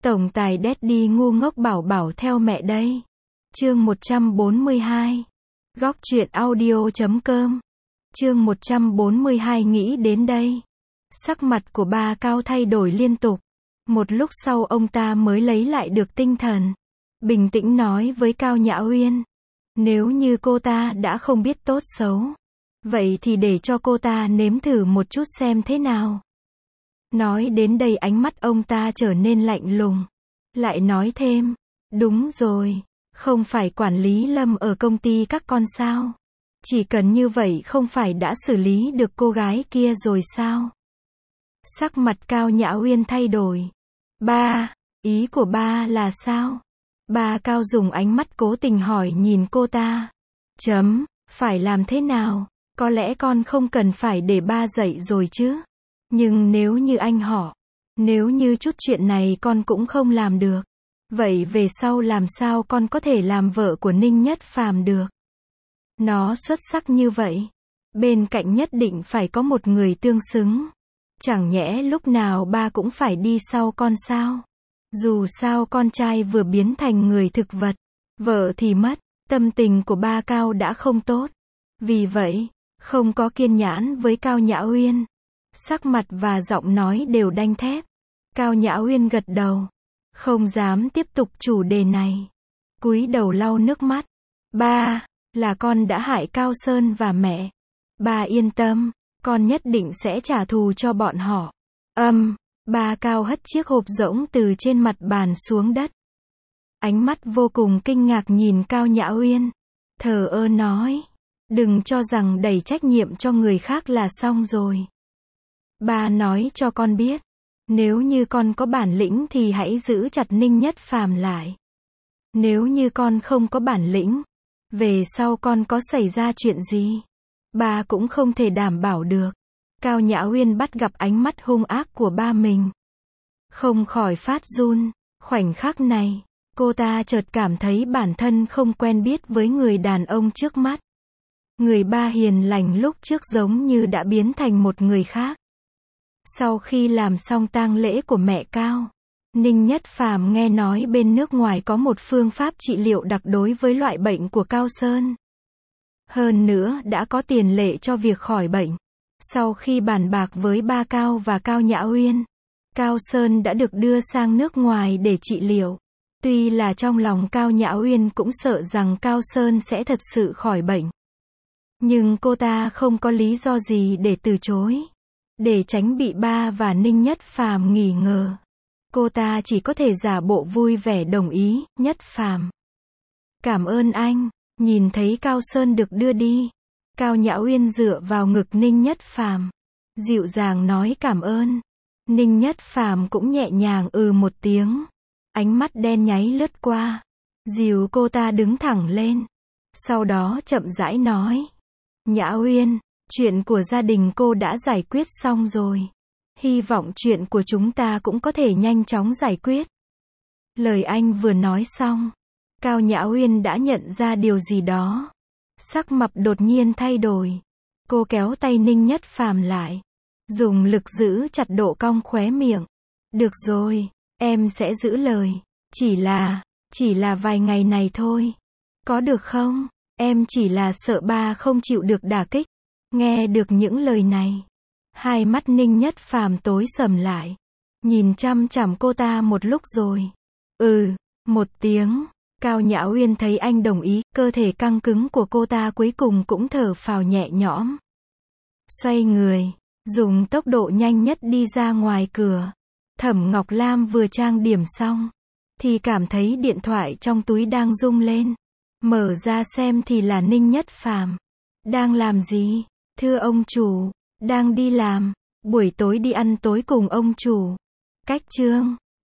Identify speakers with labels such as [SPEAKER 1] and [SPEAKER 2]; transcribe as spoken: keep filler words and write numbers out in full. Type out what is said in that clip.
[SPEAKER 1] Tổng tài Daddy ngu ngốc bảo bảo theo mẹ đây. Chương một trăm bốn mươi hai. Góc truyện audio chấm com. Chương một trăm bốn mươi hai nghĩ đến đây. Sắc mặt của ba Cao thay đổi liên tục. Một lúc sau ông ta mới lấy lại được tinh thần. Bình tĩnh nói với Cao Nhã Uyên. Nếu như cô ta đã không biết tốt xấu, vậy thì để cho cô ta nếm thử một chút xem thế nào. Nói đến đây ánh mắt ông ta trở nên lạnh lùng. Lại nói thêm, đúng rồi, không phải quản lý Lâm ở công ty các con sao? Chỉ cần như vậy không phải đã xử lý được cô gái kia rồi sao? Sắc mặt Cao Nhã Uyên thay đổi. Ba, ý của ba là sao? Ba Cao dùng ánh mắt cố tình hỏi nhìn cô ta. Chấm, phải làm thế nào? Có lẽ con không cần phải để ba dạy rồi chứ. Nhưng nếu như anh họ, nếu như chút chuyện này con cũng không làm được, vậy về sau làm sao con có thể làm vợ của Ninh Nhất Phàm được? Nó xuất sắc như vậy, bên cạnh nhất định phải có một người tương xứng. Chẳng nhẽ lúc nào ba cũng phải đi sau con sao? Dù sao con trai vừa biến thành người thực vật, vợ thì mất, tâm tình của ba Cao đã không tốt. Vì vậy, không có kiên nhẫn với Cao Nhã Uyên. Sắc mặt và giọng nói đều đanh thép. Cao Nhã Uyên gật đầu, không dám tiếp tục chủ đề này. Cúi đầu lau nước mắt. Ba, là con đã hại Cao Sơn và mẹ. Ba yên tâm, con nhất định sẽ trả thù cho bọn họ. Âm, ba Cao hất chiếc hộp rỗng từ trên mặt bàn xuống đất. Ánh mắt vô cùng kinh ngạc nhìn Cao Nhã Uyên. Thờ ơ nói, đừng cho rằng đẩy trách nhiệm cho người khác là xong rồi. Ba nói cho con biết, nếu như con có bản lĩnh thì hãy giữ chặt Ninh Nhất Phàm lại. Nếu như con không có bản lĩnh, về sau con có xảy ra chuyện gì, ba cũng không thể đảm bảo được. Cao Nhã Uyên bắt gặp ánh mắt hung ác của ba mình, không khỏi phát run. Khoảnh khắc này, cô ta chợt cảm thấy bản thân không quen biết với người đàn ông trước mắt. Người ba hiền lành lúc trước giống như đã biến thành một người khác. Sau khi làm xong tang lễ của mẹ Cao, Ninh Nhất Phàm nghe nói bên nước ngoài có một phương pháp trị liệu đặc đối với loại bệnh của Cao Sơn. Hơn nữa đã có tiền lệ cho việc khỏi bệnh. Sau khi bàn bạc với ba Cao và Cao Nhã Uyên, Cao Sơn đã được đưa sang nước ngoài để trị liệu. Tuy là trong lòng Cao Nhã Uyên cũng sợ rằng Cao Sơn sẽ thật sự khỏi bệnh, nhưng cô ta không có lý do gì để từ chối. Để tránh bị ba và Ninh Nhất Phàm nghi ngờ, cô ta chỉ có thể giả bộ vui vẻ đồng ý. Nhất Phàm, cảm ơn anh. Nhìn thấy Cao Sơn được đưa đi, Cao Nhã Uyên dựa vào ngực Ninh Nhất Phàm, dịu dàng nói cảm ơn. Ninh Nhất Phàm cũng nhẹ nhàng ừ một tiếng. Ánh mắt đen nháy lướt qua, dìu cô ta đứng thẳng lên. Sau đó chậm rãi nói, Nhã Uyên, chuyện của gia đình cô đã giải quyết xong rồi. Hy vọng chuyện của chúng ta cũng có thể nhanh chóng giải quyết. Lời anh vừa nói xong, Cao Nhã Uyên đã nhận ra điều gì đó. Sắc mặt đột nhiên thay đổi. Cô kéo tay Ninh Nhất Phàm lại, dùng lực giữ chặt độ cong khóe miệng. Được rồi, em sẽ giữ lời. Chỉ là, chỉ là vài ngày này thôi. Có được không? Em chỉ là sợ ba không chịu được đả kích. Nghe được những lời này, hai mắt Ninh Nhất Phàm tối sầm lại, nhìn chăm chằm cô ta một lúc rồi. Ừ, một tiếng. Cao Nhã Uyên thấy anh đồng ý, cơ thể căng cứng của cô ta cuối cùng cũng thở phào nhẹ nhõm. Xoay người, dùng tốc độ nhanh nhất đi ra ngoài cửa. Thẩm Ngọc Lam vừa trang điểm xong, thì cảm thấy điện thoại trong túi đang rung lên. Mở ra xem thì là Ninh Nhất Phàm. Đang làm gì? Thưa ông chủ, đang đi làm, buổi tối đi ăn tối cùng ông chủ. Cách chương